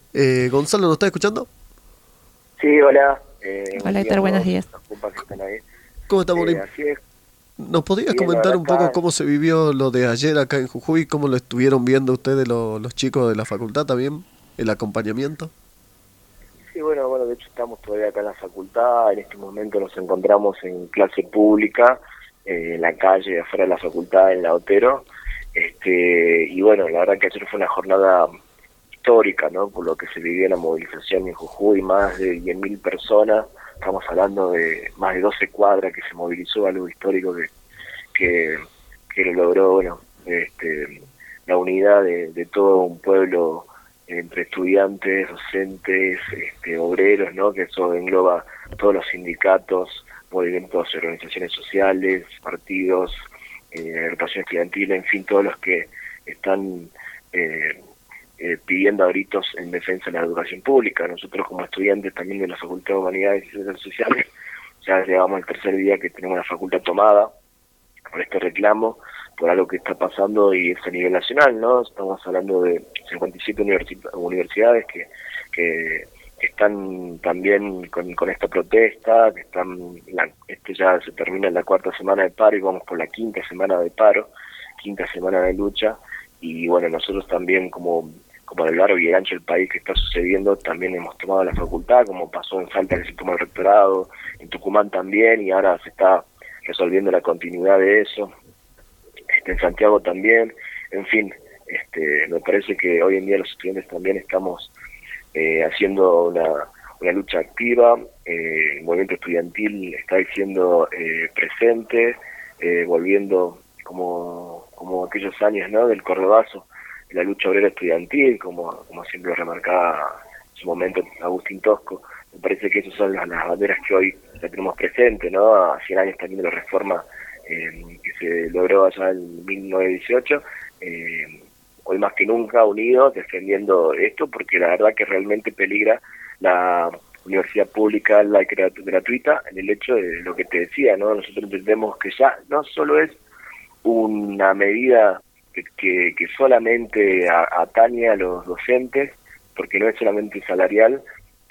Gonzalo, ¿nos está escuchando? Sí, hola. Hola Buen día a Héctor, buenos todos días. los compas que están ahí. ¿Cómo estamos, Nim? Así es, ¿Nos podías bien, la comentar verdad un poco acá, cómo se vivió lo de ayer acá en Jujuy? ¿Cómo lo estuvieron viendo ustedes los chicos de la facultad también? ¿El acompañamiento? sí, bueno, de hecho estamos todavía acá en la facultad, en este momento nos encontramos en clase pública, en la calle, afuera de la facultad, en la Otero, y bueno, la verdad que ayer fue una jornada histórica, ¿no? Por lo que se vivió en la movilización en Jujuy, más de 10.000 personas, estamos hablando de más de 12 cuadras que se movilizó, algo histórico que, que lo logró, bueno, la unidad de todo un pueblo entre estudiantes, docentes, obreros, ¿no? Que eso engloba todos los sindicatos, movimientos, organizaciones sociales, partidos, agrupaciones estudiantiles, en fin, todos los que están pidiendo a gritos en defensa de la educación pública. Nosotros como estudiantes también de la Facultad de Humanidades y Ciencias Sociales ya llevamos el tercer día que tenemos la facultad tomada por este reclamo, por algo que está pasando y es a nivel nacional, ¿no? Estamos hablando de 57 universidades que están también con esta protesta, que ya se termina la cuarta semana de paro y vamos por la quinta semana de paro, quinta semana de lucha, y bueno, nosotros también como a lo largo y el ancho del país que está sucediendo, también hemos tomado la facultad, como pasó en Salta que se tomó el rectorado, en Tucumán también, y ahora se está resolviendo la continuidad de eso, en Santiago también, en fin, me parece que hoy en día los estudiantes también estamos haciendo una lucha activa, el movimiento estudiantil está siendo presente, volviendo como aquellos años, ¿no? Del Cordobazo, la lucha obrera estudiantil, como siempre remarcaba en su momento Agustín Tosco. Me parece que esas son las banderas que hoy la tenemos presente, ¿no? A 100 años también de la reforma que se logró allá en 1918, hoy más que nunca unidos defendiendo esto, porque la verdad que realmente peligra la universidad pública, la gratuita, en el hecho de lo que te decía, ¿no? Nosotros entendemos que ya no solo es una medida que solamente atañe a los docentes, porque no es solamente salarial,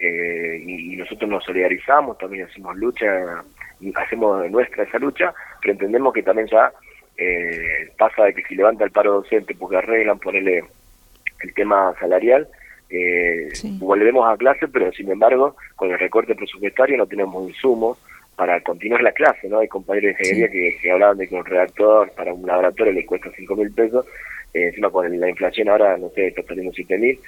y nosotros nos solidarizamos, también hacemos lucha, hacemos nuestra esa lucha, pero entendemos que también ya pasa de que si levanta el paro docente porque arreglan, ponerle el tema salarial, Sí. volvemos a clase, pero sin embargo, con el recorte presupuestario no tenemos insumos para continuar la clase, ¿no? Hay compañeros de Sí. ingeniería que hablaban de que un redactor para un laboratorio le cuesta 5.000 pesos, encima con la inflación ahora, no sé, está saliendo 7.000,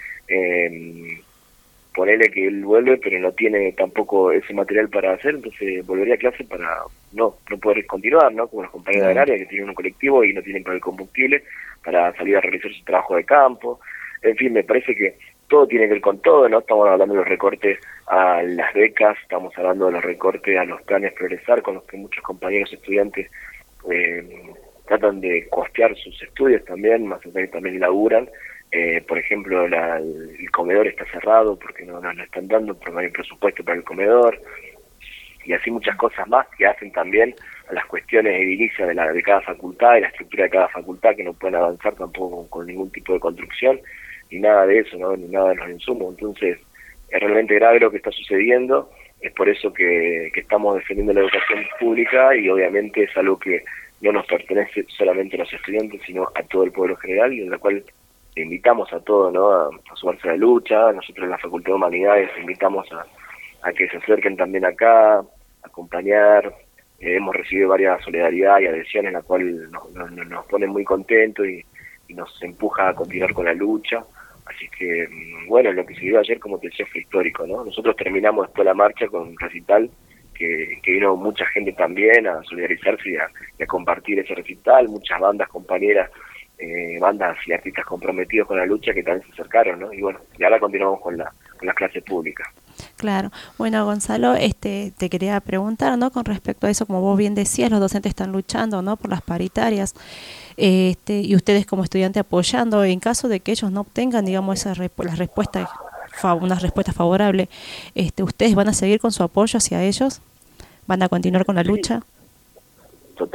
ponele que él vuelve, pero no tiene tampoco ese material para hacer, entonces volvería a clase para no poder continuar, ¿no? Como los compañeros de Claro. agraria que tienen un colectivo y no tienen para el combustible para salir a realizar su trabajo de campo. En fin, me parece que todo tiene que ver con todo, ¿no? Estamos hablando de los recortes a las becas, estamos hablando de los recortes a los planes Progresar, con los que muchos compañeros estudiantes tratan de costear sus estudios también, más o menos también laburan. Por ejemplo, el comedor está cerrado porque no nos lo están dando, porque no hay presupuesto para el comedor, y así muchas cosas más que hacen también a las cuestiones edilicias de cada facultad y la estructura de cada facultad, que no pueden avanzar tampoco con ningún tipo de construcción, ni nada de eso, ¿no? Ni nada de los insumos. Entonces, es realmente grave lo que está sucediendo, es por eso que estamos defendiendo la educación pública, y obviamente es algo que no nos pertenece solamente a los estudiantes, sino a todo el pueblo en general, y en la cual invitamos a todos, ¿no? A sumarse a la lucha. Nosotros en la Facultad de Humanidades invitamos a que se acerquen también acá, a acompañar. Hemos recibido varias solidaridad y adhesiones, la cual nos pone muy contentos y nos empuja a continuar con la lucha. Así que, bueno, lo que se dio ayer, como te decía, fue histórico, ¿no? Nosotros terminamos después la marcha con un recital que vino mucha gente también a solidarizarse y a compartir ese recital, muchas bandas compañeras, bandas y artistas comprometidos con la lucha que también se acercaron, ¿no? Y bueno, y ahora continuamos con las clases públicas. Claro. Bueno, Gonzalo, te quería preguntar, ¿no? Con respecto a eso, como vos bien decías, los docentes están luchando, ¿no? Por las paritarias, y ustedes como estudiantes apoyando, en caso de que ellos no obtengan, digamos, las respuestas, una respuesta favorable, ¿ustedes van a seguir con su apoyo hacia ellos? ¿Van a continuar con la Sí, lucha?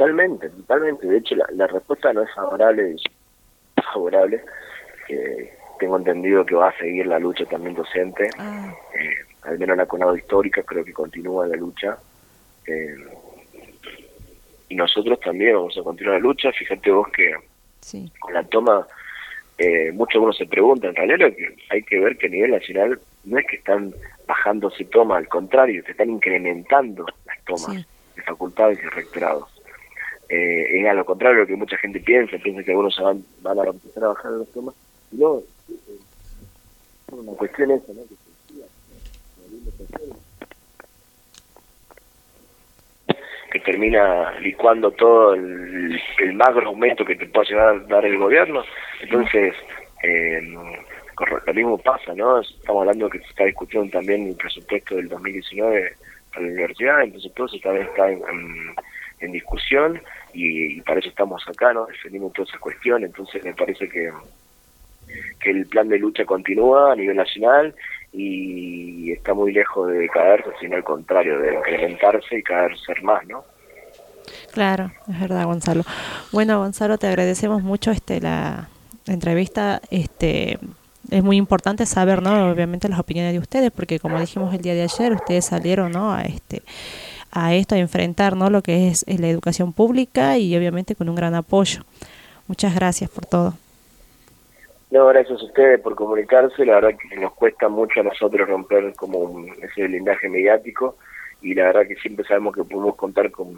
totalmente. De hecho, la respuesta no es favorable, eh, tengo entendido que va a seguir la lucha también docente, al menos la CONADO histórica creo que continúa la lucha, y nosotros también vamos a continuar la lucha. Fíjate vos que Sí. con la toma, muchos uno se pregunta, en realidad lo que hay que ver que a nivel nacional no es que están bajándose tomas, al contrario, se están incrementando las tomas Sí. de facultades y rectorados. Es a lo contrario de lo que mucha gente piensa que algunos van a empezar a bajar las tomas. No, una cuestión esa, ¿no? Que termina licuando todo el magro aumento que te pueda llegar a dar el gobierno. Entonces, lo mismo pasa, ¿no? Estamos hablando que se está discutiendo también el presupuesto del 2019 para la universidad, entonces todo eso también está en discusión, y para eso estamos acá, ¿no? Defendimos toda esa cuestión. Entonces me parece que el plan de lucha continúa a nivel nacional y está muy lejos de caerse, sino al contrario, de incrementarse y caerse más, ¿no? Claro, es verdad, Gonzalo. Bueno, Gonzalo, te agradecemos mucho la entrevista. Es muy importante saber, ¿no? Obviamente las opiniones de ustedes, porque como dijimos el día de ayer, ustedes salieron, ¿no? a esto, a enfrentar, ¿no? Lo que es la educación pública, y obviamente con un gran apoyo. Muchas gracias por todo. No, gracias a ustedes por comunicarse. La verdad que nos cuesta mucho a nosotros romper como ese blindaje mediático, y la verdad que siempre sabemos que podemos contar con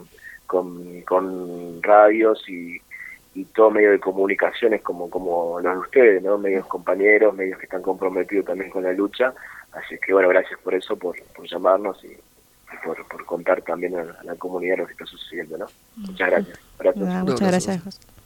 radios y todo medio de comunicaciones como los de ustedes, ¿no? Medios compañeros, medios que están comprometidos también con la lucha. Así que bueno, gracias por eso, por llamarnos y por contar también a la comunidad lo que está sucediendo, ¿no? Muchas gracias. Muchas gracias.